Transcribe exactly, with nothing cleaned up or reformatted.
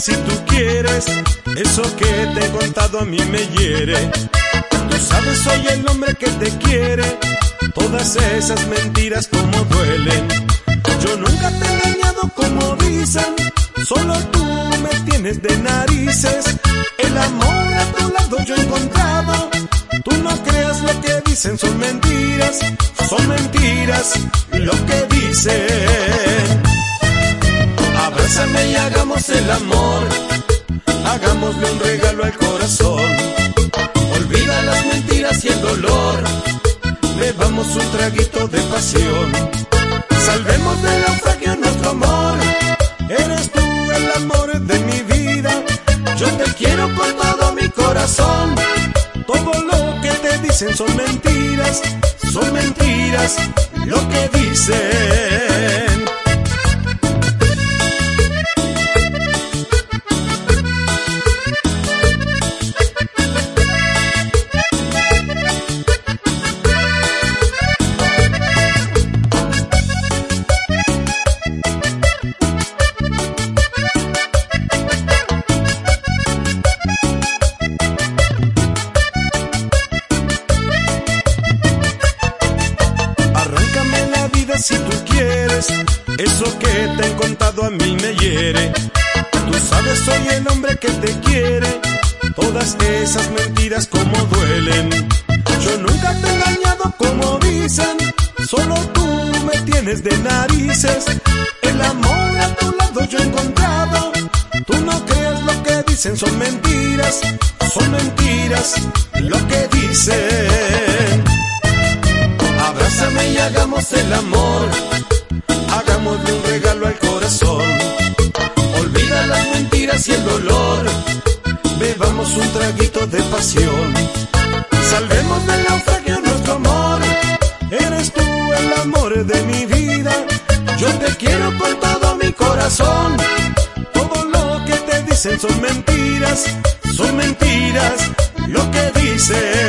si tú quieres. Eso que te he contado a mí me hiere. Tú sabes, soy el hombre que te quiere. Todas esas mentiras como duelen. Yo nunca te he engañado como dicen. Solo tú me tienes de narices. El amor a tu lado yo he encontrado. Tú no creas lo que dicen, son mentiras. Son mentiras lo que dicen. Abrázame y hagamos el amor. Hagámosle un regalo al corazón. Olvida las mentiras y el dolor. Bebamos un traguito de pasión. Salvemos del naufragio nuestro amor. Eres tú el amor de mi vida. Yo te quiero con todo mi corazón. Todo lo que te dicen son mentiras. Son mentiras lo que dicen. Si tú quieres, eso que te he contado a mí me hiere. Tú sabes, soy el hombre que te quiere. Todas esas mentiras como duelen. Yo nunca te he engañado como dicen. Solo tú me tienes de narices. El amor a tu lado yo he encontrado. Tú no creas lo que dicen, son mentiras. Son mentiras lo que dicen. Abrázame y hagamos el amor. Hagámosle un regalo al corazón. Olvida las mentiras y el dolor. Bebamos un traguito de pasión. Salvemos del naufragio nuestro amor. Eres tú el amor de mi vida. Yo te quiero con todo mi corazón. Todo lo que te dicen son mentiras. Son mentiras lo que dicen.